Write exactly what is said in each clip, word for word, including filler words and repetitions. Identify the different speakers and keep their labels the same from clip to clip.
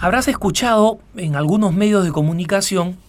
Speaker 1: Habrás escuchado en algunos medios de comunicación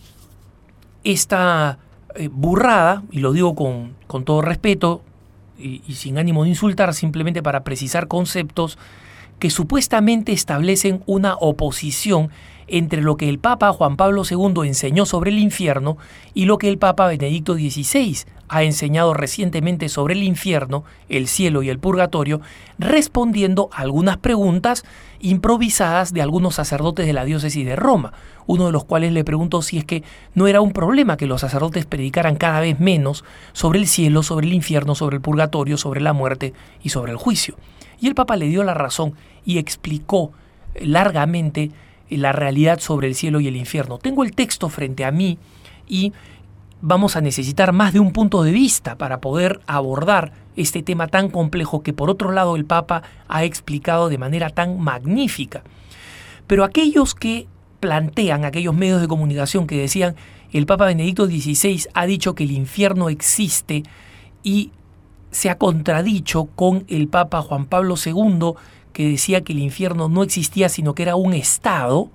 Speaker 1: esta eh, burrada, y lo digo con, con todo respeto y, y sin ánimo de insultar, simplemente para precisar conceptos que supuestamente establecen una oposición entre lo que el Papa Juan Pablo segundo enseñó sobre el infierno y lo que el Papa Benedicto dieciséis ha enseñado recientemente sobre el infierno, el cielo y el purgatorio, respondiendo a algunas preguntas improvisadas de algunos sacerdotes de la diócesis de Roma, uno de los cuales le preguntó si es que no era un problema que los sacerdotes predicaran cada vez menos sobre el cielo, sobre el infierno, sobre el purgatorio, sobre la muerte y sobre el juicio. Y el Papa le dio la razón y explicó largamente la realidad sobre el cielo y el infierno. Tengo el texto frente a mí y vamos a necesitar más de un punto de vista para poder abordar este tema tan complejo que por otro lado el Papa ha explicado de manera tan magnífica. Pero aquellos que plantean, aquellos medios de comunicación que decían el Papa Benedicto dieciséis ha dicho que el infierno existe y se ha contradicho con el Papa Juan Pablo segundo que decía que el infierno no existía sino que era un estado,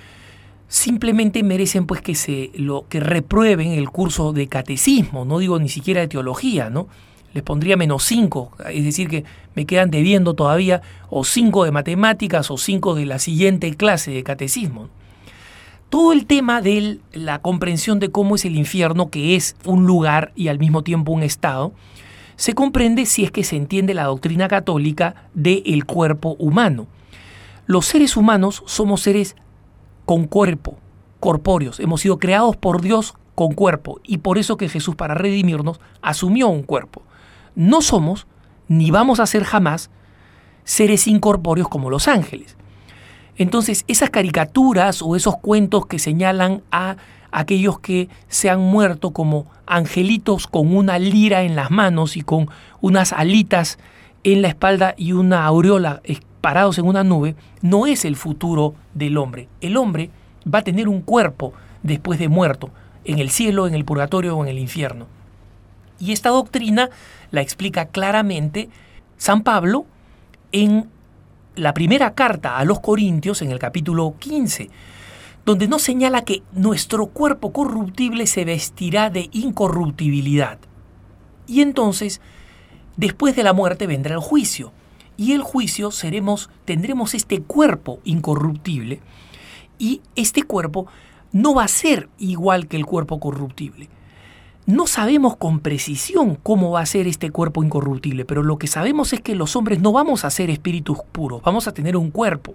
Speaker 1: simplemente merecen pues que se lo que reprueben el curso de catecismo, no digo ni siquiera de teología, ¿no? Les pondría menos cinco, es decir que me quedan debiendo todavía o cinco de matemáticas o cinco de la siguiente clase de catecismo. Todo el tema de la comprensión de cómo es el infierno, que es un lugar y al mismo tiempo un estado, se comprende si es que se entiende la doctrina católica del cuerpo humano. Los seres humanos somos seres con cuerpo, corpóreos. Hemos sido creados por Dios con cuerpo y por eso que Jesús, para redimirnos, asumió un cuerpo. No somos, ni vamos a ser jamás, seres incorpóreos como los ángeles. Entonces, esas caricaturas o esos cuentos que señalan a aquellos que se han muerto como angelitos con una lira en las manos y con unas alitas en la espalda y una aureola parados en una nube, no es el futuro del hombre. El hombre va a tener un cuerpo después de muerto, en el cielo, en el purgatorio o en el infierno. Y esta doctrina la explica claramente San Pablo en la primera carta a los Corintios, en el capítulo quince, donde nos señala que nuestro cuerpo corruptible se vestirá de incorruptibilidad. Y entonces, después de la muerte vendrá el juicio. Y el juicio seremos, tendremos este cuerpo incorruptible y este cuerpo no va a ser igual que el cuerpo corruptible. No sabemos con precisión cómo va a ser este cuerpo incorruptible, pero lo que sabemos es que los hombres no vamos a ser espíritus puros, vamos a tener un cuerpo.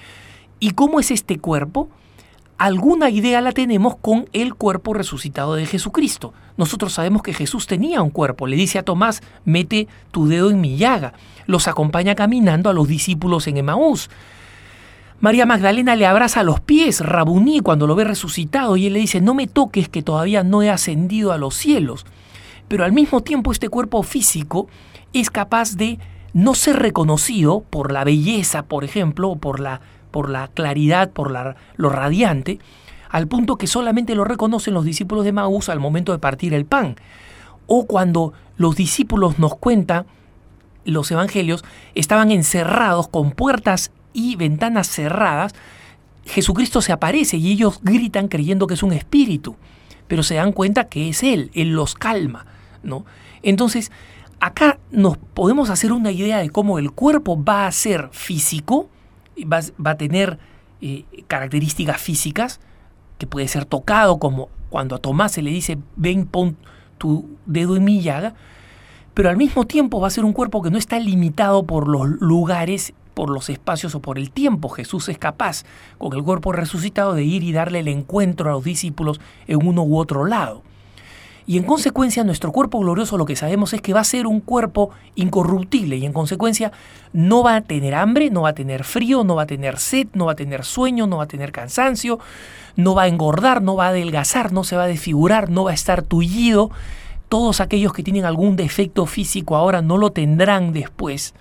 Speaker 1: ¿Y cómo es este cuerpo? Alguna idea la tenemos con el cuerpo resucitado de Jesucristo. Nosotros sabemos que Jesús tenía un cuerpo. Le dice a Tomás, mete tu dedo en mi llaga. Los acompaña caminando a los discípulos en Emaús. María Magdalena le abraza los pies, Rabuní, cuando lo ve resucitado, y él le dice, no me toques que todavía no he ascendido a los cielos. Pero al mismo tiempo este cuerpo físico es capaz de no ser reconocido por la belleza, por ejemplo, o por la por la claridad, por la, lo radiante, al punto que solamente lo reconocen los discípulos de Emaús al momento de partir el pan. O cuando los discípulos nos cuentan, los evangelios, estaban encerrados con puertas y ventanas cerradas, Jesucristo se aparece y ellos gritan creyendo que es un espíritu, pero se dan cuenta que es Él, Él los calma, ¿no? Entonces, acá nos podemos hacer una idea de cómo el cuerpo va a ser físico, Va, va a tener eh, características físicas, que puede ser tocado, como cuando a Tomás se le dice, ven, pon tu dedo en mi llaga, pero al mismo tiempo va a ser un cuerpo que no está limitado por los lugares, por los espacios o por el tiempo. Jesús es capaz, con el cuerpo resucitado, de ir y darle el encuentro a los discípulos en uno u otro lado. Y en consecuencia nuestro cuerpo glorioso lo que sabemos es que va a ser un cuerpo incorruptible y en consecuencia no va a tener hambre, no va a tener frío, no va a tener sed, no va a tener sueño, no va a tener cansancio, no va a engordar, no va a adelgazar, no se va a desfigurar, no va a estar tullido. Todos aquellos que tienen algún defecto físico ahora no lo tendrán después.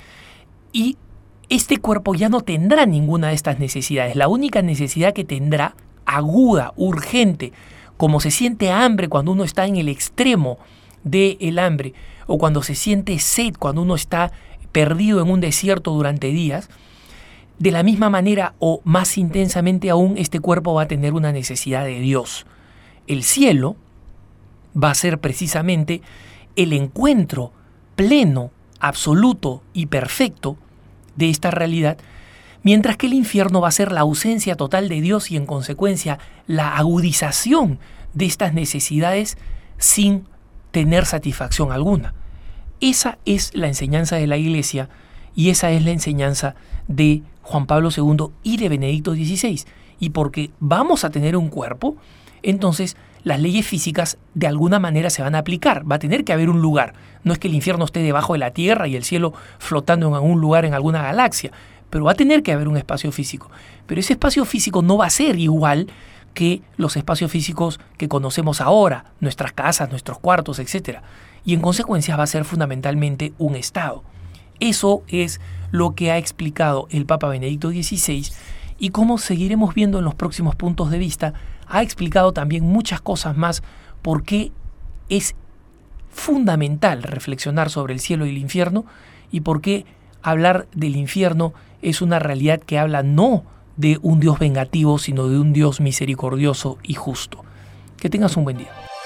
Speaker 1: Y este cuerpo ya no tendrá ninguna de estas necesidades. La única necesidad que tendrá, aguda, urgente, como se siente hambre cuando uno está en el extremo del hambre, o cuando se siente sed cuando uno está perdido en un desierto durante días, de la misma manera o más intensamente aún, este cuerpo va a tener una necesidad de Dios. El cielo va a ser precisamente el encuentro pleno, absoluto y perfecto de esta realidad, mientras que el infierno va a ser la ausencia total de Dios y en consecuencia la agudización de estas necesidades sin tener satisfacción alguna. Esa es la enseñanza de la Iglesia y esa es la enseñanza de Juan Pablo segundo y de Benedicto dieciséis. Y porque vamos a tener un cuerpo, entonces las leyes físicas de alguna manera se van a aplicar. Va a tener que haber un lugar. No es que el infierno esté debajo de la tierra y el cielo flotando en algún lugar en alguna galaxia, pero va a tener que haber un espacio físico. Pero ese espacio físico no va a ser igual que los espacios físicos que conocemos ahora, nuestras casas, nuestros cuartos, etcétera. Y en consecuencia va a ser fundamentalmente un estado. Eso es lo que ha explicado el Papa Benedicto dieciséis y como seguiremos viendo en los próximos puntos de vista, ha explicado también muchas cosas más por qué es fundamental reflexionar sobre el cielo y el infierno y por qué hablar del infierno es una realidad que habla no de un Dios vengativo, sino de un Dios misericordioso y justo. Que tengas un buen día.